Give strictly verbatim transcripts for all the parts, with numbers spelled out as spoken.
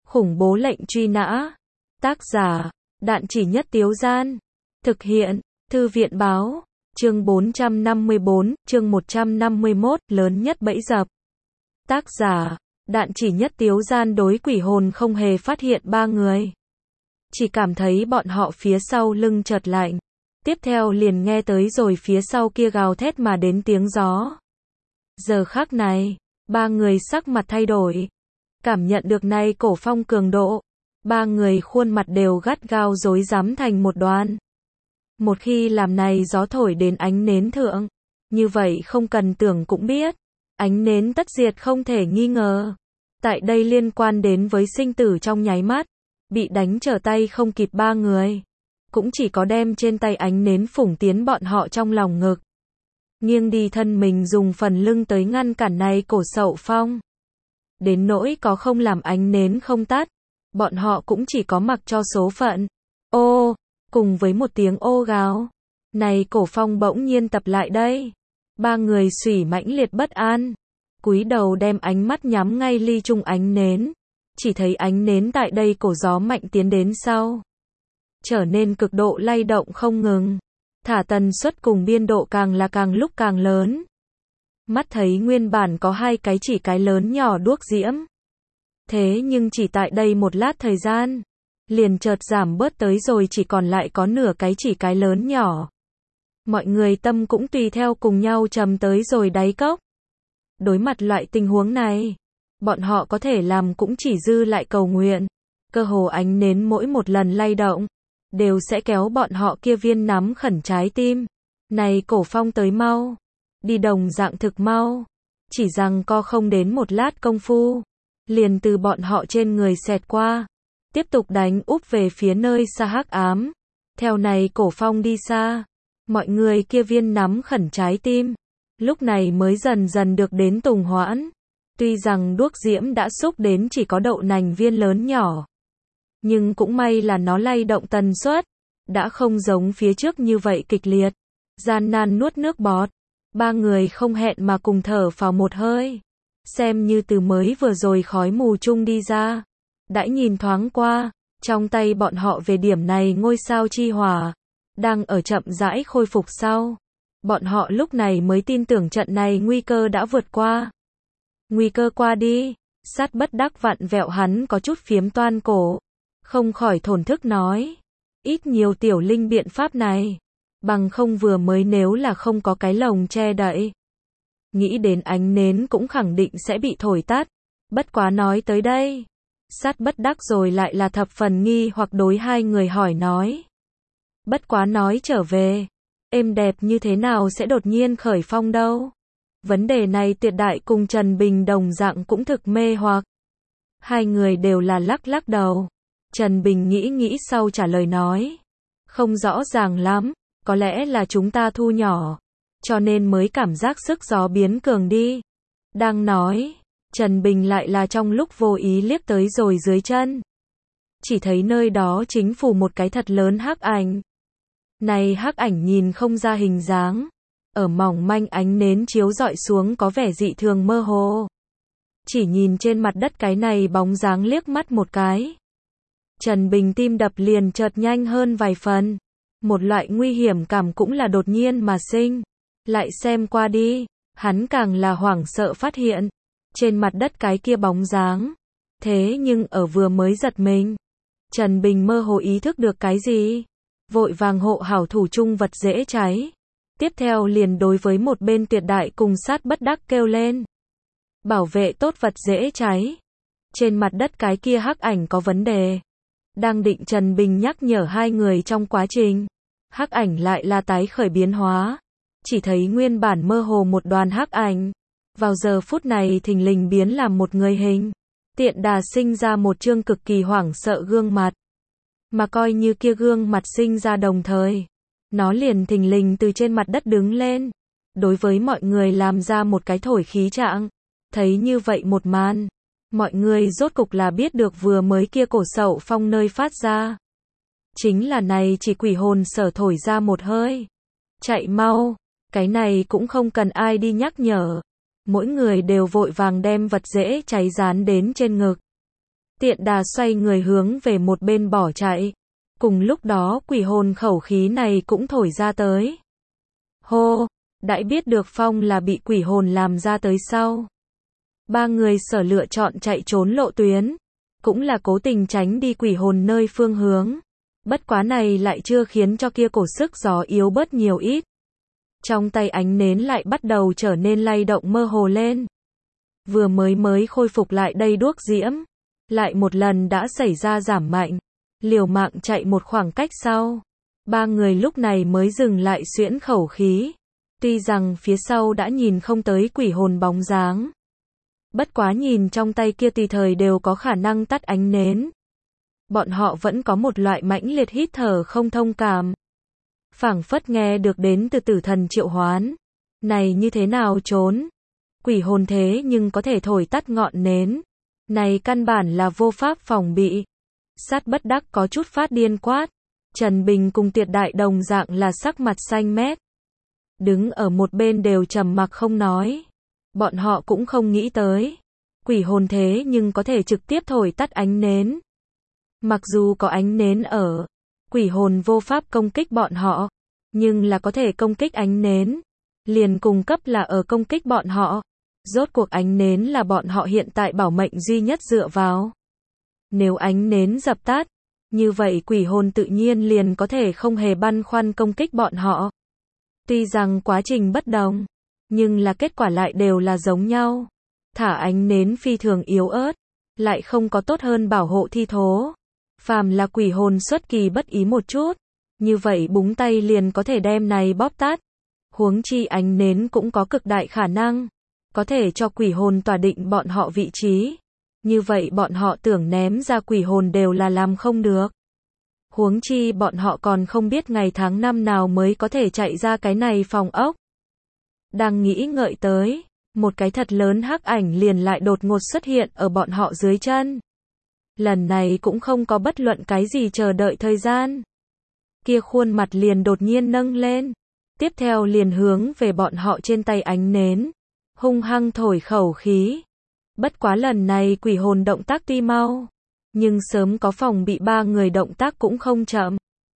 Khủng bố lệnh truy nã. Tác giả, Đạn Chỉ Nhất Tiếu Gian. Thực hiện, Thư viện báo. Chương bốn trăm năm mươi bốn, chương một trăm năm mươi mốt, lớn nhất bẫy dập. Tác giả, Đạn Chỉ Nhất Tiếu Gian. Đối quỷ hồn không hề phát hiện ba người. Chỉ cảm thấy bọn họ phía sau lưng chợt lạnh. Tiếp theo liền nghe tới rồi phía sau kia gào thét mà đến tiếng gió. Giờ khắc này, ba người sắc mặt thay đổi. Cảm nhận được này cổ phong cường độ. Ba người khuôn mặt đều gắt gao rối rắm thành một đoàn. Một khi làm này gió thổi đến ánh nến thượng, như vậy không cần tưởng cũng biết, ánh nến tất diệt không thể nghi ngờ. Tại đây liên quan đến với sinh tử trong nháy mắt, bị đánh trở tay không kịp ba người, cũng chỉ có đem trên tay ánh nến phủng tiến bọn họ trong lòng ngực. Nghiêng đi thân mình dùng phần lưng tới ngăn cản này cổ sậu phong. Đến nỗi có không làm ánh nến không tắt, bọn họ cũng chỉ có mặc cho số phận. Ô, cùng với một tiếng ô gào, này cổ phong bỗng nhiên tập lại đây. Ba người xủy mãnh liệt bất an, cúi đầu đem ánh mắt nhắm ngay ly chung ánh nến. Chỉ thấy ánh nến tại đây cổ gió mạnh tiến đến sau, trở nên cực độ lay động không ngừng. Thả tần suất cùng biên độ càng là càng lúc càng lớn. Mắt thấy nguyên bản có hai cái chỉ cái lớn nhỏ đuốc diễm. Thế nhưng chỉ tại đây một lát thời gian, liền chợt giảm bớt tới rồi chỉ còn lại có nửa cái chỉ cái lớn nhỏ. Mọi người tâm cũng tùy theo cùng nhau trầm tới rồi đáy cốc. Đối mặt loại tình huống này, bọn họ có thể làm cũng chỉ dư lại cầu nguyện. Cơ hồ ánh nến mỗi một lần lay động, đều sẽ kéo bọn họ kia viên nắm khẩn trái tim. Này cổ phong tới mau, đi đồng dạng thực mau. Chỉ rằng co không đến một lát công phu, liền từ bọn họ trên người xẹt qua, tiếp tục đánh úp về phía nơi xa hắc ám. Theo này cổ phong đi xa, mọi người kia viên nắm khẩn trái tim, lúc này mới dần dần được đến tùng hoãn. Tuy rằng đuốc diễm đã xúc đến chỉ có đậu nành viên lớn nhỏ, nhưng cũng may là nó lay động tần suất đã không giống phía trước như vậy kịch liệt. Gian nan nuốt nước bọt, ba người không hẹn mà cùng thở phào một hơi, xem như từ mới vừa rồi khói mù chung đi ra. Đã nhìn thoáng qua, trong tay bọn họ về điểm này ngôi sao chi hỏa, đang ở chậm rãi khôi phục sau. Bọn họ lúc này mới tin tưởng trận này nguy cơ đã vượt qua. Nguy cơ qua đi, Sát bất đắc vặn vẹo hắn có chút phiếm toan cổ, không khỏi thổn thức nói. Ít nhiều tiểu linh biện pháp này, bằng không vừa mới nếu là không có cái lồng che đậy, nghĩ đến ánh nến cũng khẳng định sẽ bị thổi tắt. Bất quá nói tới đây, Sát bất đắc rồi lại là thập phần nghi hoặc đối hai người hỏi nói. Bất quá nói trở về, êm đẹp như thế nào sẽ đột nhiên khởi phong đâu? Vấn đề này Tuyệt Đại cùng Trần Bình đồng dạng cũng thực mê hoặc. Hai người đều là lắc lắc đầu. Trần Bình nghĩ nghĩ sau trả lời nói. Không rõ ràng lắm, có lẽ là chúng ta thu nhỏ, cho nên mới cảm giác sức gió biến cường đi. Đang nói, Trần Bình lại là trong lúc vô ý liếc tới rồi dưới chân. Chỉ thấy nơi đó chính phủ một cái thật lớn hắc ảnh. Này hắc ảnh nhìn không ra hình dáng, ở mỏng manh ánh nến chiếu rọi xuống có vẻ dị thường mơ hồ. Chỉ nhìn trên mặt đất cái này bóng dáng liếc mắt một cái, Trần Bình tim đập liền chợt nhanh hơn vài phần. Một loại nguy hiểm cảm cũng là đột nhiên mà sinh. Lại xem qua đi, hắn càng là hoảng sợ phát hiện trên mặt đất cái kia bóng dáng. Thế nhưng ở vừa mới giật mình, Trần Bình mơ hồ ý thức được cái gì, vội vàng hộ hảo thủ chung vật dễ cháy. Tiếp theo liền đối với một bên Tuyệt Đại cùng Sát bất đắc kêu lên. Bảo vệ tốt vật dễ cháy. Trên mặt đất cái kia hắc ảnh có vấn đề. Đang định Trần Bình nhắc nhở hai người trong quá trình, hắc ảnh lại là tái khởi biến hóa. Chỉ thấy nguyên bản mơ hồ một đoàn hắc ảnh, vào giờ phút này thình lình biến làm một người hình. Tiện đà sinh ra một trương cực kỳ hoảng sợ gương mặt. Mà coi như kia gương mặt sinh ra đồng thời, nó liền thình lình từ trên mặt đất đứng lên, đối với mọi người làm ra một cái thổi khí trạng. Thấy như vậy một màn, mọi người rốt cục là biết được vừa mới kia cổ sậu phong nơi phát ra, chính là này chỉ quỷ hồn sở thổi ra một hơi. Chạy mau, cái này cũng không cần ai đi nhắc nhở. Mỗi người đều vội vàng đem vật dễ cháy dán đến trên ngực. Tiện đà xoay người hướng về một bên bỏ chạy. Cùng lúc đó quỷ hồn khẩu khí này cũng thổi ra tới. Hô, đã biết được phong là bị quỷ hồn làm ra tới sau. Ba người sở lựa chọn chạy trốn lộ tuyến, cũng là cố tình tránh đi quỷ hồn nơi phương hướng. Bất quá này lại chưa khiến cho kia cổ sức gió yếu bớt nhiều ít. Trong tay ánh nến lại bắt đầu trở nên lay động mơ hồ lên. Vừa mới mới khôi phục lại đây đuốc diễm, lại một lần đã xảy ra giảm mạnh. Liều mạng chạy một khoảng cách sau, ba người lúc này mới dừng lại xuyễn khẩu khí. Tuy rằng phía sau đã nhìn không tới quỷ hồn bóng dáng. Bất quá nhìn trong tay kia tùy thời đều có khả năng tắt ánh nến. Bọn họ vẫn có một loại mãnh liệt hít thở không thông cảm. Phảng phất nghe được đến từ tử thần triệu hoán. Này như thế nào trốn? Quỷ hồn thế nhưng có thể thổi tắt ngọn nến. Này căn bản là vô pháp phòng bị. Sát bất đắc có chút phát điên quát. Trần Bình cùng Tiệt Đại đồng dạng là sắc mặt xanh mét. Đứng ở một bên đều trầm mặc không nói. Bọn họ cũng không nghĩ tới. Quỷ hồn thế nhưng có thể trực tiếp thổi tắt ánh nến. Mặc dù có ánh nến ở, quỷ hồn vô pháp công kích bọn họ, nhưng là có thể công kích ánh nến. Liền cùng cấp là ở công kích bọn họ. Rốt cuộc ánh nến là bọn họ hiện tại bảo mệnh duy nhất dựa vào. Nếu ánh nến dập tắt, như vậy quỷ hồn tự nhiên liền có thể không hề băn khoăn công kích bọn họ. Tuy rằng quá trình bất đồng, nhưng là kết quả lại đều là giống nhau. Thả ánh nến phi thường yếu ớt, lại không có tốt hơn bảo hộ thi thố. Phàm là quỷ hồn xuất kỳ bất ý một chút, như vậy búng tay liền có thể đem này bóp tắt. Huống chi ánh nến cũng có cực đại khả năng, có thể cho quỷ hồn tỏa định bọn họ vị trí. Như vậy bọn họ tưởng ném ra quỷ hồn đều là làm không được. Huống chi bọn họ còn không biết ngày tháng năm nào mới có thể chạy ra cái này phòng ốc. Đang nghĩ ngợi tới, một cái thật lớn hắc ảnh liền lại đột ngột xuất hiện ở bọn họ dưới chân. Lần này cũng không có bất luận cái gì chờ đợi thời gian. Kia khuôn mặt liền đột nhiên nâng lên. Tiếp theo liền hướng về bọn họ trên tay ánh nến. Hung hăng thổi khẩu khí. Bất quá lần này quỷ hồn động tác tuy mau. Nhưng sớm có phòng bị ba người động tác cũng không chậm.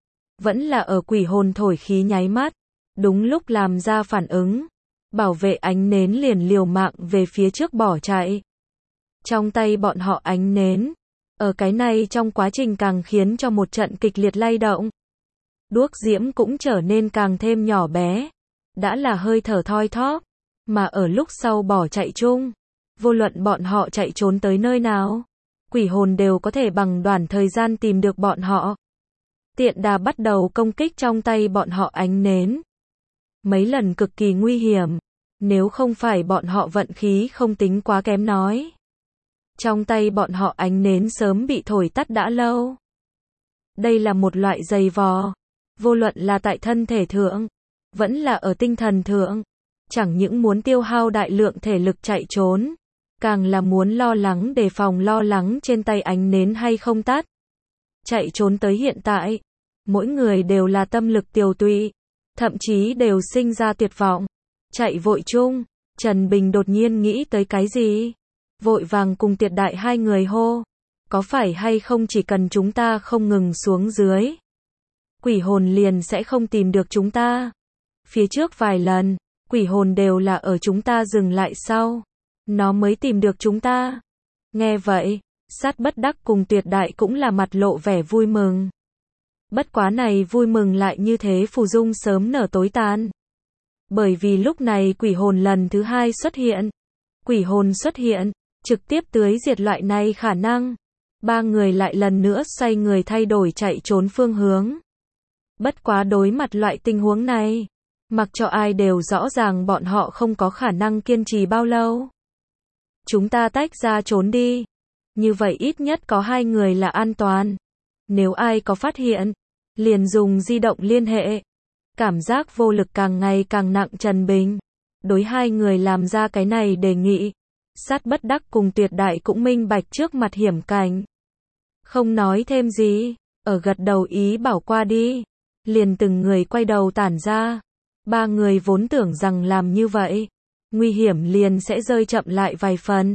Vẫn là ở quỷ hồn thổi khí nháy mắt. Đúng lúc làm ra phản ứng. Bảo vệ ánh nến liền liều mạng về phía trước bỏ chạy. Trong tay bọn họ ánh nến. Ở cái này trong quá trình càng khiến cho một trận kịch liệt lay động. Đuốc diễm cũng trở nên càng thêm nhỏ bé. Đã là hơi thở thoi thóp. Mà ở lúc sau bỏ chạy chung. Vô luận bọn họ chạy trốn tới nơi nào. Quỷ hồn đều có thể bằng đoạn thời gian tìm được bọn họ. Tiện đà bắt đầu công kích trong tay bọn họ ánh nến. Mấy lần cực kỳ nguy hiểm. Nếu không phải bọn họ vận khí không tính quá kém nói. Trong tay bọn họ ánh nến sớm bị thổi tắt đã lâu. Đây là một loại giày vò. Vô luận là tại thân thể thượng. Vẫn là ở tinh thần thượng. Chẳng những muốn tiêu hao đại lượng thể lực chạy trốn. Càng là muốn lo lắng đề phòng lo lắng trên tay ánh nến hay không tắt. Chạy trốn tới hiện tại. Mỗi người đều là tâm lực tiều tụy. Thậm chí đều sinh ra tuyệt vọng. Chạy vội chung. Trần Bình đột nhiên nghĩ tới cái gì? Vội vàng cùng Tiệt Đại hai người hô. Có phải hay không chỉ cần chúng ta không ngừng xuống dưới. Quỷ hồn liền sẽ không tìm được chúng ta. Phía trước vài lần, quỷ hồn đều là ở chúng ta dừng lại sau. Nó mới tìm được chúng ta. Nghe vậy, sát bất đắc cùng Tiệt Đại cũng là mặt lộ vẻ vui mừng. Bất quá này vui mừng lại như thế phù dung sớm nở tối tàn. Bởi vì lúc này quỷ hồn lần thứ hai xuất hiện. Quỷ hồn xuất hiện, trực tiếp tưới diệt loại này khả năng. Ba người lại lần nữa xoay người thay đổi chạy trốn phương hướng. Bất quá đối mặt loại tình huống này, mặc cho ai đều rõ ràng bọn họ không có khả năng kiên trì bao lâu. Chúng ta tách ra trốn đi. Như vậy ít nhất có hai người là an toàn. Nếu ai có phát hiện, liền dùng di động liên hệ. Cảm giác vô lực càng ngày càng nặng Trần Bình. Đối hai người làm ra cái này đề nghị. Sát bất đắc cùng Tuyệt Đại cũng minh bạch trước mặt hiểm cảnh. Không nói thêm gì, ở gật đầu ý bảo qua đi. Liền từng người quay đầu tản ra. Ba người vốn tưởng rằng làm như vậy, nguy hiểm liền sẽ rơi chậm lại vài phần.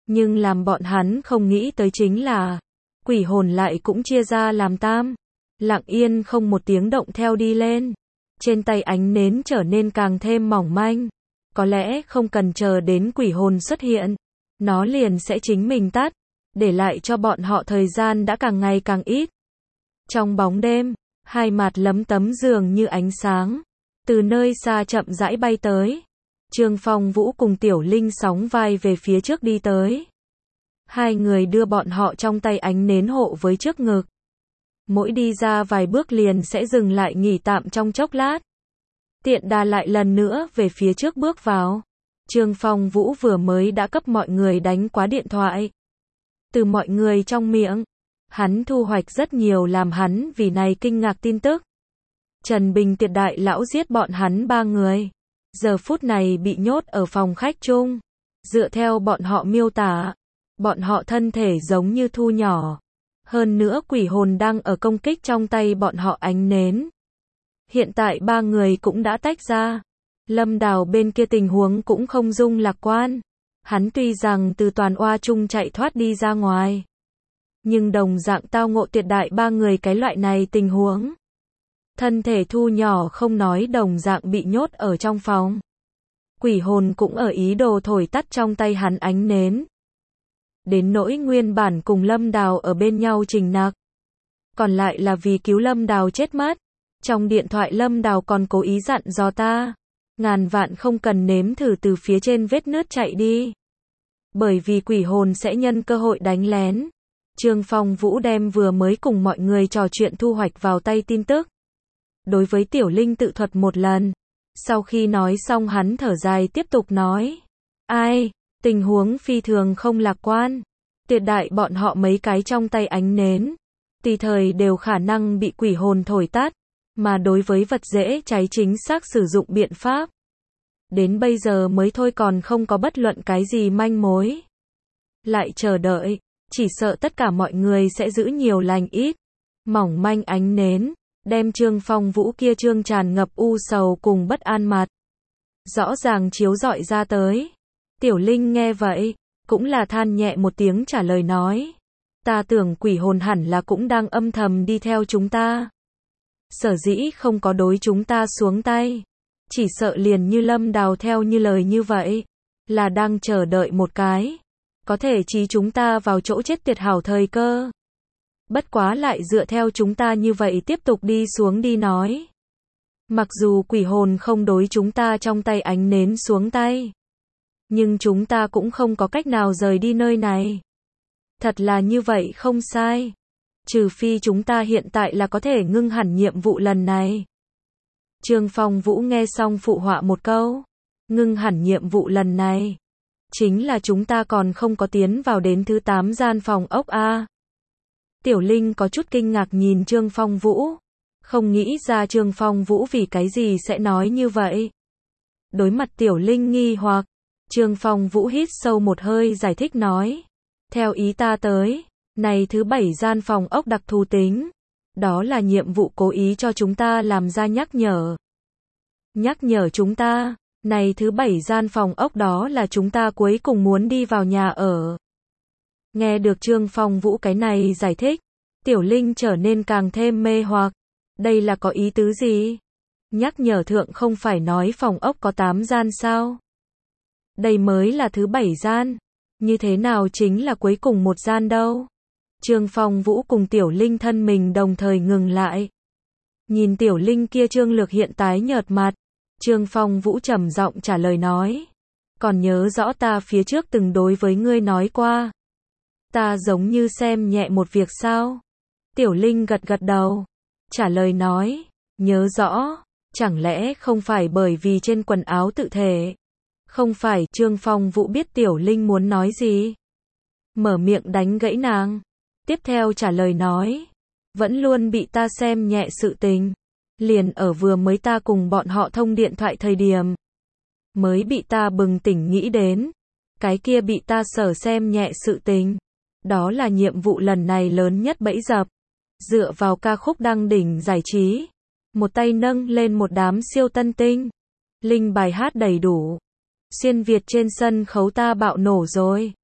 Nhưng làm bọn hắn không nghĩ tới chính là, quỷ hồn lại cũng chia ra làm tam, lặng yên không một tiếng động theo đi lên. Trên tay ánh nến trở nên càng thêm mỏng manh. Có lẽ không cần chờ đến quỷ hồn xuất hiện, nó liền sẽ chính mình tắt, để lại cho bọn họ thời gian đã càng ngày càng ít. Trong bóng đêm, hai mặt lấm tấm dường như ánh sáng, từ nơi xa chậm rãi bay tới. Trương Phong Vũ cùng Tiểu Linh sóng vai về phía trước đi tới. Hai người đưa bọn họ trong tay ánh nến hộ với trước ngực. Mỗi đi ra vài bước liền sẽ dừng lại nghỉ tạm trong chốc lát. Tiện đà lại lần nữa về phía trước bước vào. Trương Phong Vũ vừa mới đã cấp mọi người đánh quá điện thoại. Từ mọi người trong miệng, hắn thu hoạch rất nhiều làm hắn vì này kinh ngạc tin tức. Trần Bình Tiệt đại lão giết bọn hắn ba người. Giờ phút này bị nhốt ở phòng khách chung. Dựa theo bọn họ miêu tả, bọn họ thân thể giống như thu nhỏ. Hơn nữa quỷ hồn đang ở công kích trong tay bọn họ ánh nến. Hiện tại ba người cũng đã tách ra. Lâm Đào bên kia tình huống cũng không dung lạc quan. Hắn tuy rằng từ toàn oa chung chạy thoát đi ra ngoài, nhưng đồng dạng tao ngộ tuyệt đại ba người cái loại này tình huống. Thân thể thu nhỏ không nói đồng dạng bị nhốt ở trong phòng. Quỷ hồn cũng ở ý đồ thổi tắt trong tay hắn ánh nến. Đến nỗi nguyên bản cùng Lâm Đào ở bên nhau Trình Nặc, còn lại là vì cứu Lâm Đào chết mất. Trong điện thoại Lâm Đào còn cố ý dặn dò ta, ngàn vạn không cần nếm thử từ phía trên vết nứt chạy đi. Bởi vì quỷ hồn sẽ nhân cơ hội đánh lén. Trương Phong Vũ đem vừa mới cùng mọi người trò chuyện thu hoạch vào tay tin tức. Đối với Tiểu Linh tự thuật một lần. Sau khi nói xong hắn thở dài tiếp tục nói. Ai, tình huống phi thường không lạc quan. Tuyệt đại bọn họ mấy cái trong tay ánh nến. Tùy thời đều khả năng bị quỷ hồn thổi tắt. Mà đối với vật dễ cháy chính xác sử dụng biện pháp. Đến bây giờ mới thôi còn không có bất luận cái gì manh mối. Lại chờ đợi, chỉ sợ tất cả mọi người sẽ giữ nhiều lành ít. Mỏng manh ánh nến, đem Trương Phong Vũ kia trương tràn ngập u sầu cùng bất an mặt. Rõ ràng chiếu rọi ra tới. Tiểu Linh nghe vậy, cũng là than nhẹ một tiếng trả lời nói. Ta tưởng quỷ hồn hẳn là cũng đang âm thầm đi theo chúng ta. Sở dĩ không có đối chúng ta xuống tay. Chỉ sợ liền như Lâm Đào theo như lời như vậy. Là đang chờ đợi một cái. Có thể trí chúng ta vào chỗ chết tuyệt hảo thời cơ. Bất quá lại dựa theo chúng ta như vậy tiếp tục đi xuống đi nói. Mặc dù quỷ hồn không đối chúng ta trong tay ánh nến xuống tay. Nhưng chúng ta cũng không có cách nào rời đi nơi này. Thật là như vậy không sai. Trừ phi chúng ta hiện tại là có thể ngưng hẳn nhiệm vụ lần này. Trương Phong Vũ nghe xong phụ họa một câu. Ngưng hẳn nhiệm vụ lần này. Chính là chúng ta còn không có tiến vào đến thứ tám gian phòng ốc A. Tiểu Linh có chút kinh ngạc nhìn Trương Phong Vũ. Không nghĩ ra Trương Phong Vũ vì cái gì sẽ nói như vậy. Đối mặt Tiểu Linh nghi hoặc, Trương Phong Vũ hít sâu một hơi giải thích nói. Theo ý ta tới, này thứ bảy gian phòng ốc đặc thù tính. Đó là nhiệm vụ cố ý cho chúng ta làm ra nhắc nhở. Nhắc nhở chúng ta, này thứ bảy gian phòng ốc đó là chúng ta cuối cùng muốn đi vào nhà ở. Nghe được Trương Phong Vũ cái này giải thích, Tiểu Linh trở nên càng thêm mê hoặc. Đây là có ý tứ gì? Nhắc nhở thượng không phải nói phòng ốc có tám gian sao? Đây mới là thứ bảy gian. Như thế nào chính là cuối cùng một gian đâu? Trương Phong Vũ cùng Tiểu Linh thân mình đồng thời ngừng lại. Nhìn Tiểu Linh kia Trương Lược hiện tái nhợt mặt, Trương Phong Vũ trầm giọng trả lời nói. Còn nhớ rõ ta phía trước từng đối với ngươi nói qua. Ta giống như xem nhẹ một việc sao? Tiểu Linh gật gật đầu. Trả lời nói. Nhớ rõ. Chẳng lẽ không phải bởi vì trên quần áo tự thể? Không phải. Trương Phong Vũ biết Tiểu Linh muốn nói gì. Mở miệng đánh gãy nàng. Tiếp theo trả lời nói. Vẫn luôn bị ta xem nhẹ sự tình. Liền ở vừa mới ta cùng bọn họ thông điện thoại thời điểm. Mới bị ta bừng tỉnh nghĩ đến. Cái kia bị ta sở xem nhẹ sự tình. Đó là nhiệm vụ lần này lớn nhất bẫy dập. Dựa vào ca khúc đăng đỉnh giải trí. Một tay nâng lên một đám siêu tân tinh. Linh bài hát đầy đủ. Xuyên Việt trên sân khấu ta bạo nổ rồi.